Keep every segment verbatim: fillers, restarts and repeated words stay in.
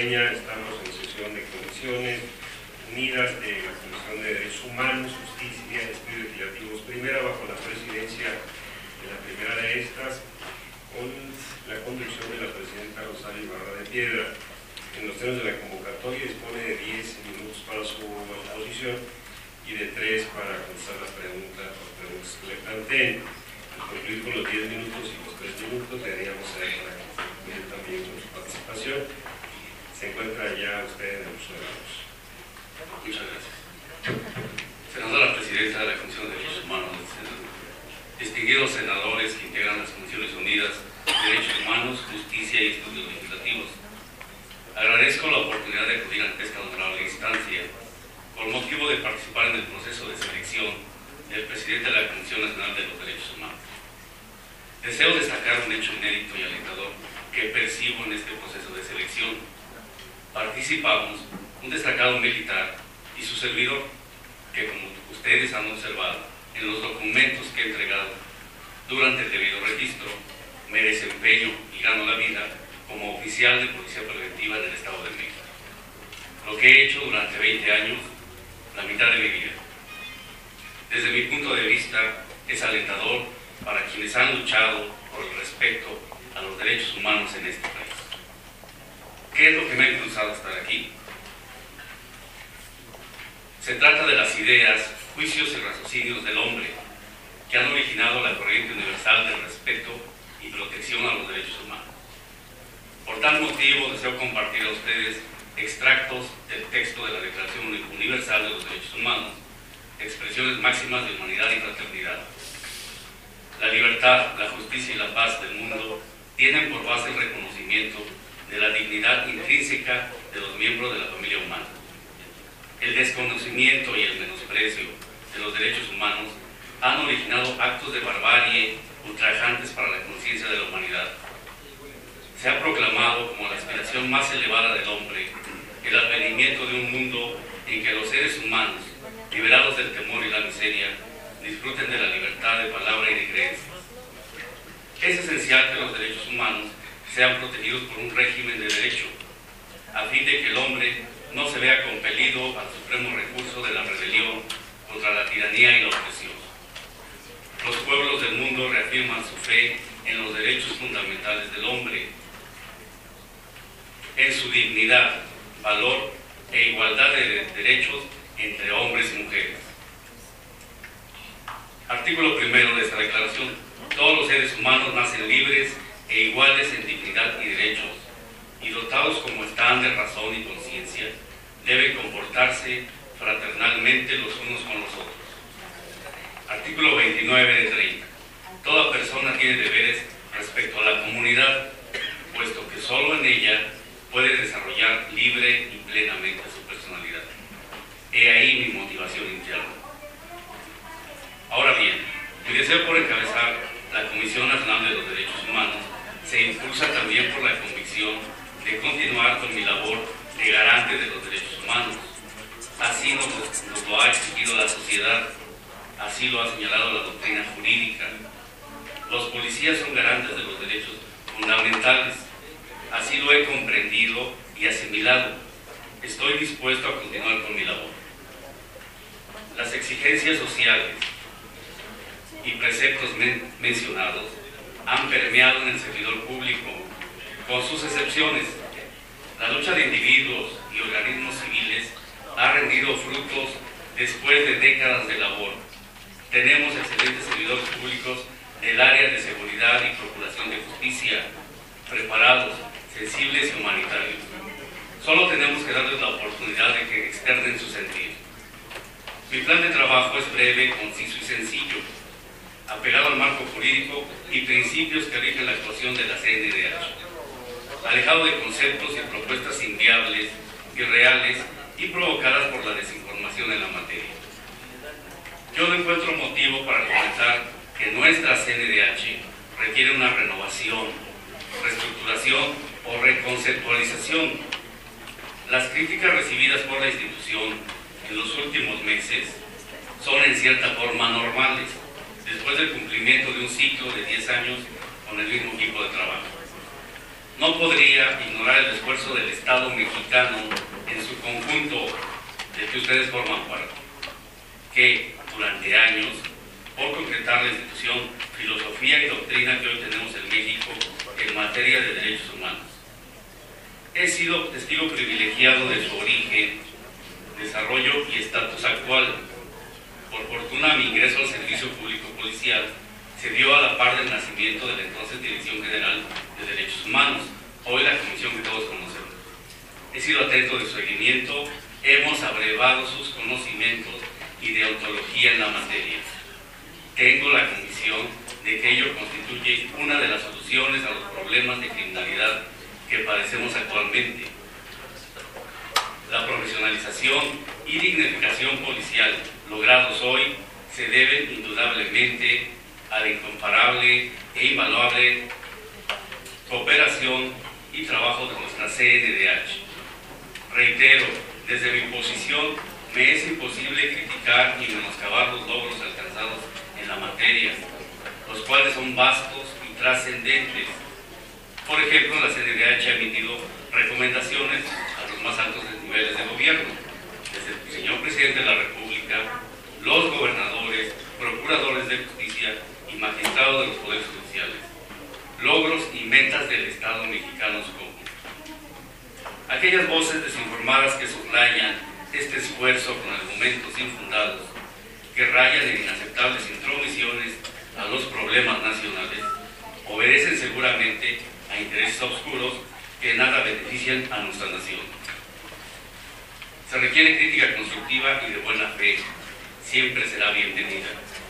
Peña. Estamos en sesión de comisiones unidas de la Comisión de Derechos Humanos, Justicia y Estudios Legislativos Primera, bajo la presidencia de la primera de estas, con la conducción de la presidenta Rosario Ibarra de Piedra. En los términos de la convocatoria dispone de diez minutos para su exposición y de tres para contestar las preguntas, las preguntas que le planteen. Al concluir con los diez minutos y los tres minutos, le daríamos a él para que concluya también con su participación. Se encuentra ya usted en el uso de la voz. Muchas gracias. Senadora Presidenta de la Comisión de Derechos Humanos del Senado, distinguidos senadores que integran las Comisiones Unidas de Derechos Humanos, Justicia y Estudios Legislativos, agradezco la oportunidad de acudir ante esta honorable instancia por motivo de participar en el proceso de selección del presidente de la Comisión Nacional de los Derechos Humanos. Deseo destacar un hecho inédito y alentador que percibo en este proceso de selección. Participamos un destacado militar y su servidor, que como ustedes han observado en los documentos que he entregado durante el debido registro, me desempeño y gano la vida como oficial de Policía Preventiva en el Estado de México. Lo que he hecho durante veinte años, la mitad de mi vida. Desde mi punto de vista, es alentador para quienes han luchado por el respeto a los derechos humanos en este país. ¿Qué es lo que me ha impulsado a estar aquí? Se trata de las ideas, juicios y raciocinios del hombre que han originado la corriente universal del respeto y protección a los derechos humanos. Por tal motivo, deseo compartir a ustedes extractos del texto de la Declaración Universal de los Derechos Humanos, expresiones máximas de humanidad y fraternidad. La libertad, la justicia y la paz del mundo tienen por base el reconocimiento de la dignidad intrínseca de los miembros de la familia humana. El desconocimiento y el menosprecio de los derechos humanos han originado actos de barbarie ultrajantes para la conciencia de la humanidad. Se ha proclamado como la aspiración más elevada del hombre el advenimiento de un mundo en que los seres humanos, liberados del temor y la miseria, disfruten de la libertad de palabra y de creencias. Es esencial que los derechos humanos sean protegidos por un régimen de derecho, a fin de que el hombre no se vea compelido al supremo recurso de la rebelión contra la tiranía y la opresión. Los pueblos del mundo reafirman su fe en los derechos fundamentales del hombre, en su dignidad, valor e igualdad de derechos entre hombres y mujeres. Artículo primero de esta declaración. Todos los seres humanos nacen libres e iguales en dignidad y derechos, y dotados como están de razón y conciencia, deben comportarse fraternalmente los unos con los otros. Artículo veintinueve de treinta. Toda persona tiene deberes respecto a la comunidad, puesto que solo en ella puede desarrollar libre y plenamente su personalidad. He ahí mi motivación interna. Ahora bien, mi deseo por encabezar la Comisión Nacional de los Derechos Humanos se impulsa también por la convicción de continuar con mi labor de garante de los derechos humanos. Así nos, nos lo ha exigido la sociedad, así lo ha señalado la doctrina jurídica. Los policías son garantes de los derechos fundamentales. Así lo he comprendido y asimilado. Estoy dispuesto a continuar con mi labor. Las exigencias sociales y preceptos men mencionados han permeado en el servidor público, con sus excepciones. La lucha de individuos y organismos civiles ha rendido frutos después de décadas de labor. Tenemos excelentes servidores públicos del área de seguridad y procuración de justicia, preparados, sensibles y humanitarios. Solo tenemos que darles la oportunidad de que externen su sentir. Mi plan de trabajo es breve, conciso y sencillo, apegado al marco jurídico y principios que rigen la actuación de la C N D H, alejado de conceptos y propuestas inviables, irreales y provocadas por la desinformación en la materia. Yo no encuentro motivo para comentar que nuestra C N D H requiere una renovación, reestructuración o reconceptualización. Las críticas recibidas por la institución en los últimos meses son en cierta forma normales, después del cumplimiento de un ciclo de diez años con el mismo equipo de trabajo. no podría ignorar el esfuerzo del Estado mexicano en su conjunto, del que ustedes forman parte, que durante años, por concretar la institución, filosofía y doctrina que hoy tenemos en México en materia de derechos humanos. He sido testigo privilegiado de su origen, desarrollo y estatus actual. Por fortuna, mi ingreso al servicio público policial se dio a la par del nacimiento de la entonces Dirección General de Derechos Humanos, hoy la comisión que todos conocemos. He sido atento de su seguimiento, hemos abrevado sus conocimientos y de ontología en la materia. Tengo la convicción de que ello constituye una de las soluciones a los problemas de criminalidad que padecemos actualmente. La profesionalización y dignificación policial logrados hoy se deben indudablemente a la incomparable e invaluable cooperación y trabajo de nuestra C N D H. Reitero, desde mi posición me es imposible criticar y menoscabar los logros alcanzados en la materia, los cuales son vastos y trascendentes. Por ejemplo, la C N D H ha emitido recomendaciones a los más altos niveles de gobierno, desde el señor Presidente de la República, los gobernadores, procuradores de justicia y magistrados de los poderes judiciales. Logros y metas del Estado mexicano en su conjunto. Aquellas voces desinformadas que soslayan este esfuerzo con argumentos infundados, que rayan en inaceptables intromisiones a los problemas nacionales, obedecen seguramente a intereses oscuros que nada benefician a nuestra nación. Se requiere crítica constructiva y de buena fe, siempre será bienvenida.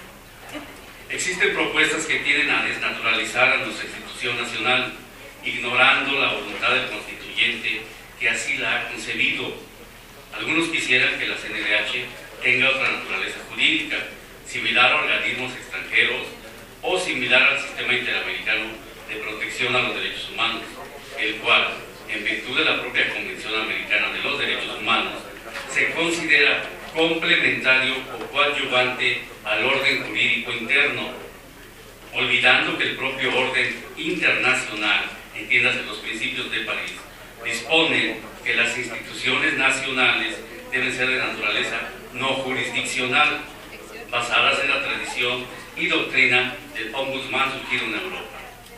Existen propuestas que tienden a desnaturalizar a nuestra institución nacional, ignorando la voluntad del constituyente que así la ha concebido. Algunos quisieran que la C N D H tenga otra naturaleza jurídica, similar a organismos extranjeros o similar al sistema interamericano de protección a los derechos humanos, el cual, en virtud de la propia Convención Americana de los Derechos Humanos, se considera complementario o coadyuvante al orden jurídico interno, olvidando que el propio orden internacional, entiéndase los principios de París, disponen que las instituciones nacionales deben ser de naturaleza no jurisdiccional, basadas en la tradición y doctrina del ombudsman surgido en Europa.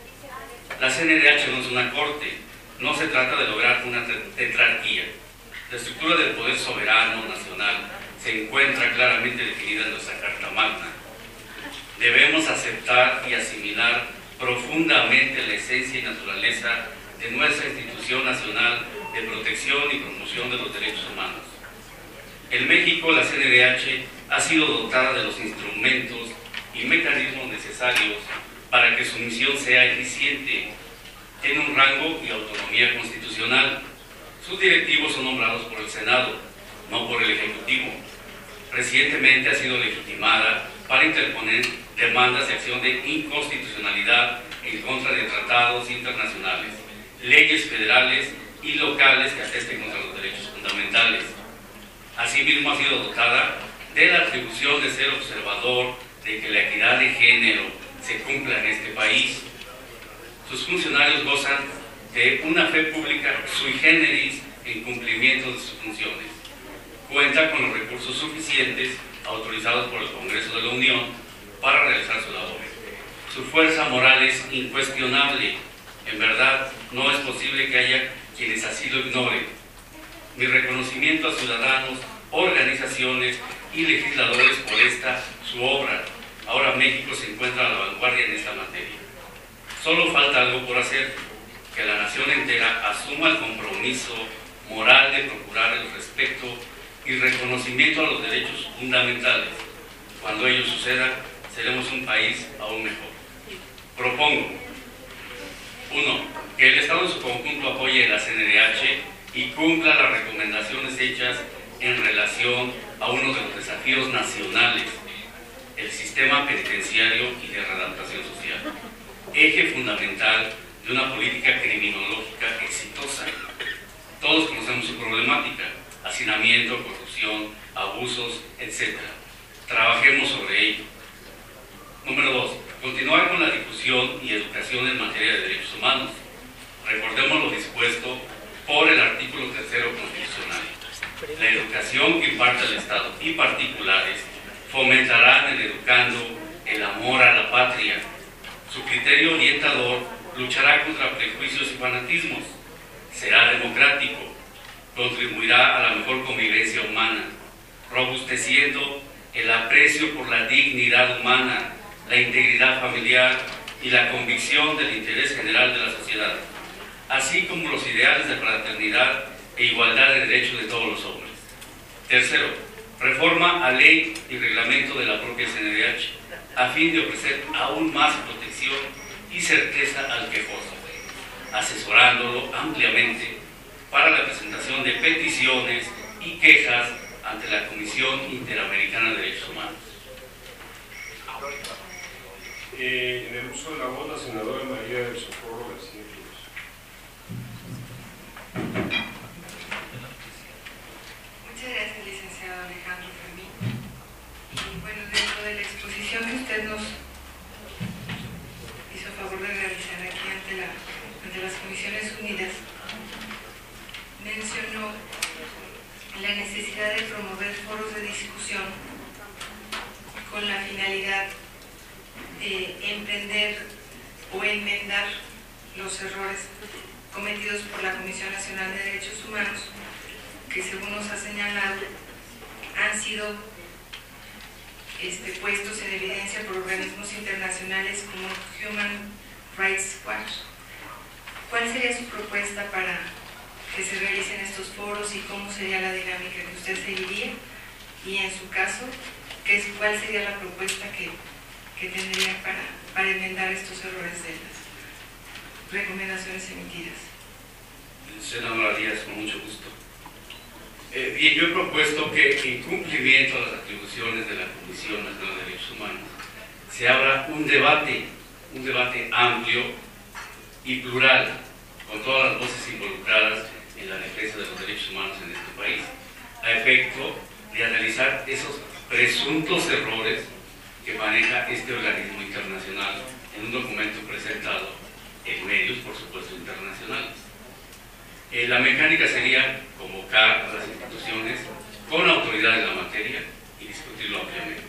La C N D H no es una corte, no se trata de lograr una tetrarquía. La estructura del poder soberano nacional se encuentra claramente definida en nuestra Carta Magna. Debemos aceptar y asimilar profundamente la esencia y naturaleza de nuestra institución nacional de protección y promoción de los derechos humanos. En México, la C N D H ha sido dotada de los instrumentos y mecanismos necesarios para que su misión sea eficiente. Tiene un rango y autonomía constitucional. Sus directivos son nombrados por el Senado, no por el Ejecutivo. Recientemente ha sido legitimada para interponer demandas de acción de inconstitucionalidad en contra de tratados internacionales, leyes federales y locales que atesten contra los derechos fundamentales. Asimismo, ha sido dotada de la atribución de ser observador de que la equidad de género se cumpla en este país. Sus funcionarios gozan de una fe pública sui generis en cumplimiento de sus funciones. Cuenta con los recursos suficientes autorizados por el Congreso de la Unión para realizar su labor. Su fuerza moral es incuestionable. En verdad, no es posible que haya quienes así lo ignoren. Mi reconocimiento a ciudadanos, organizaciones y legisladores por esta su obra. Ahora México se encuentra a la vanguardia en esta materia. Solo falta algo por hacer, que la nación entera asuma el compromiso moral de procurar el respeto y reconocimiento a los derechos fundamentales. Cuando ello suceda, seremos un país aún mejor. Propongo, uno, que el Estado en su conjunto apoye la C N D H y cumpla las recomendaciones hechas en relación a uno de los desafíos nacionales, el sistema penitenciario y de readaptación social, eje fundamental de una política criminológica exitosa. Todos conocemos su problemática: hacinamiento, corrupción, abusos, etcétera. Trabajemos sobre ello. Número dos, continuar con la difusión y educación en materia de derechos humanos. Recordemos lo dispuesto por el artículo tercero constitucional. La educación que imparte el Estado y particulares fomentará en el educando el amor a la patria. Su criterio orientador luchará contra prejuicios y fanatismos. Será democrático. Contribuirá a la mejor convivencia humana, robusteciendo el aprecio por la dignidad humana, la integridad familiar y la convicción del interés general de la sociedad, así como los ideales de fraternidad e igualdad de derechos de todos los hombres. Tercero, reforma a ley y reglamento de la propia C N D H, a fin de ofrecer aún más protección y certeza al quejoso, asesorándolo ampliamente para la presentación de peticiones y quejas ante la Comisión Interamericana de Derechos Humanos. Eh, en el uso de la voz, la senadora María del Socorro García Cruz. Muchas gracias, licenciado Alejandro Fermín. Y bueno, dentro de la exposición que usted nos hizo favor de realizar aquí ante, la, ante las Comisiones Unidas, mencionó la necesidad de promover foros de discusión con la finalidad de emprender o enmendar los errores cometidos por la Comisión Nacional de Derechos Humanos, que según nos ha señalado han sido este, puestos en evidencia por organismos internacionales como Human Rights Watch. ¿Cuál sería su propuesta para que se realicen estos foros y cómo sería la dinámica que usted seguiría? Y en su caso, ¿qué es, ¿cuál sería la propuesta que, que tendría para, para enmendar estos errores de las recomendaciones emitidas? Senadora Díaz, con mucho gusto. Eh, bien, yo he propuesto que en cumplimiento a las atribuciones de la Comisión Nacional de Derechos Humanos se abra un debate, un debate amplio y plural, con todas las voces involucradas en la defensa de los derechos humanos en este país, a efecto de analizar esos presuntos errores que maneja este organismo internacional en un documento presentado en medios, por supuesto, internacionales. Eh, la mecánica sería convocar a las instituciones con autoridad en la materia y discutirlo ampliamente.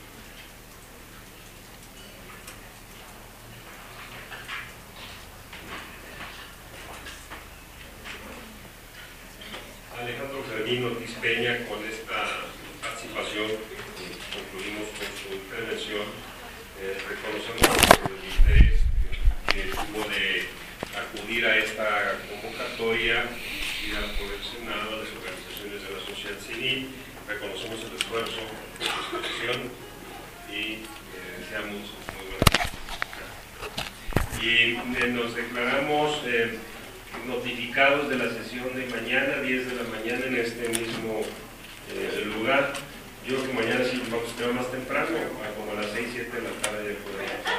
Alejandro Fermín Ortiz Peña, con esta participación concluimos con su intervención. Eh, reconocemos el interés que, que tuvo de acudir a esta convocatoria y al por el Senado, a las organizaciones de la sociedad civil. Reconocemos el esfuerzo de su exposición y eh, deseamos muy buenas. Y eh, nos declaramos eh, notificados de la sesión de mañana, diez de la mañana, en este mismo eh, lugar. Yo creo que mañana sí vamos a esperar más temprano, como a las seis, siete de la tarde.